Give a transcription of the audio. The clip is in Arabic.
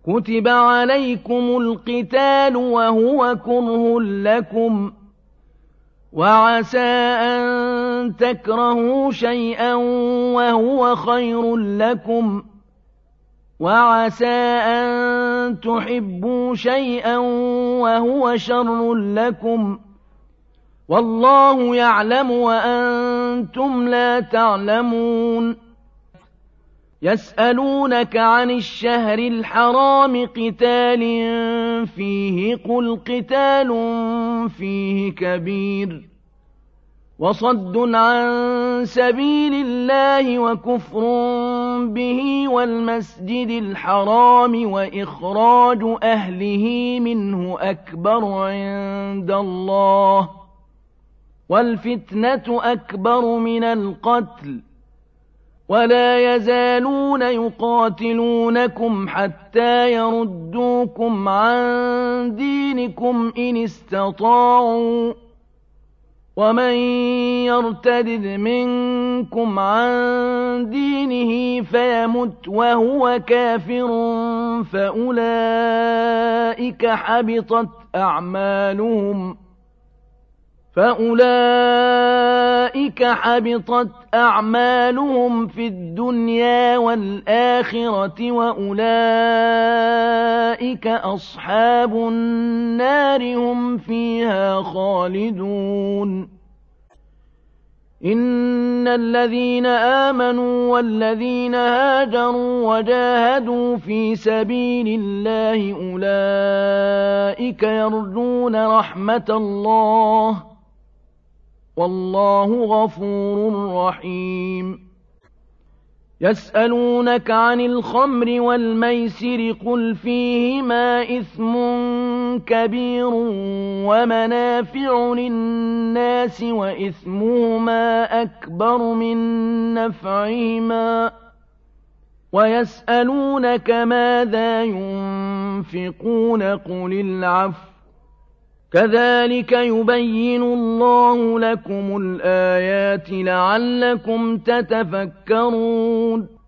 كُتِبَ عَلَيْكُمُ الْقِتَالُ وَهُوَ كُرْهٌ لَّكُمْ وَعَسَىٰ أَن تَكْرَهُوا شَيْئًا وَهُوَ خَيْرٌ لَّكُمْ وَعَسَىٰ أَن تُحِبُّوا شَيْئًا وَهُوَ شَرٌّ لَّكُمْ وَاللَّهُ يَعْلَمُ وَأَنتُمْ لَا تَعْلَمُونَ يَسْأَلُونَكَ عَنِ الشَّهْرِ الْحَرَامِ قِتَالٍ فِيهِ قُلْ قِتَالٌ فِيهِ كَبِيرٌ وَصَدٌّ عَن سَبِيلِ اللَّهِ وَكُفْرٌ بِهِ وَالْمَسْجِدِ الْحَرَامِ وَإِخْرَاجُ أَهْلِهِ مِنْهُ أَكْبَرُ عِندَ اللَّهِ وَالْفِتْنَةُ أَكْبَرُ مِنَ الْقَتْلِ وَلَا يَزَالُونَ يُقَاتِلُونَكُمْ حَتَّىٰ يَرُدُّوكُمْ عَن دِينِكُمْ إِنِ اسْتَطَاعُوا ۚ وَمَن يَرْتَدِدْ مِنكُمْ عَن دِينِهِ فَيَمُتْ وَهُوَ كَافِرٌ فَأُولَٰئِكَ حَبِطَتْ أَعْمَالُهُمْ فِي الدُّنْيَا وَالْآخِرَةِ وَأُولَٰئِكَ أَصْحَابُ النَّارِ هُمْ فِيهَا خَالِدُونَ إِنَّ الَّذِينَ آمَنُوا وَالَّذِينَ هَاجَرُوا وَجَاهَدُوا فِي سَبِيلِ اللَّهِ أُولَٰئِكَ يَرْجُونَ رَحْمَتَ اللَّهِ ۗ وَاللَّهُ غَفُورٌ رَّحِيمٌ يَسْأَلُونَكَ عَنِ الْخَمْرِ وَالْمَيْسِرِ قُلْ فِيهِمَا إِثْمٌ كَبِيرٌ وَمَنَافِعُ لِلنَّاسِ وَإِثْمُهُمَا أَكْبَرُ مِن نَّفْعِهِمَا وَيَسْأَلُونَكَ مَاذَا يُنفِقُونَ قُلِ الْعَفْوَ ۗ كَذَٰلِكَ يُبَيِّنُ اللَّهُ لَكُمُ الْآيَاتِ لَعَلَّكُمْ تَتَفَكَّرُونَ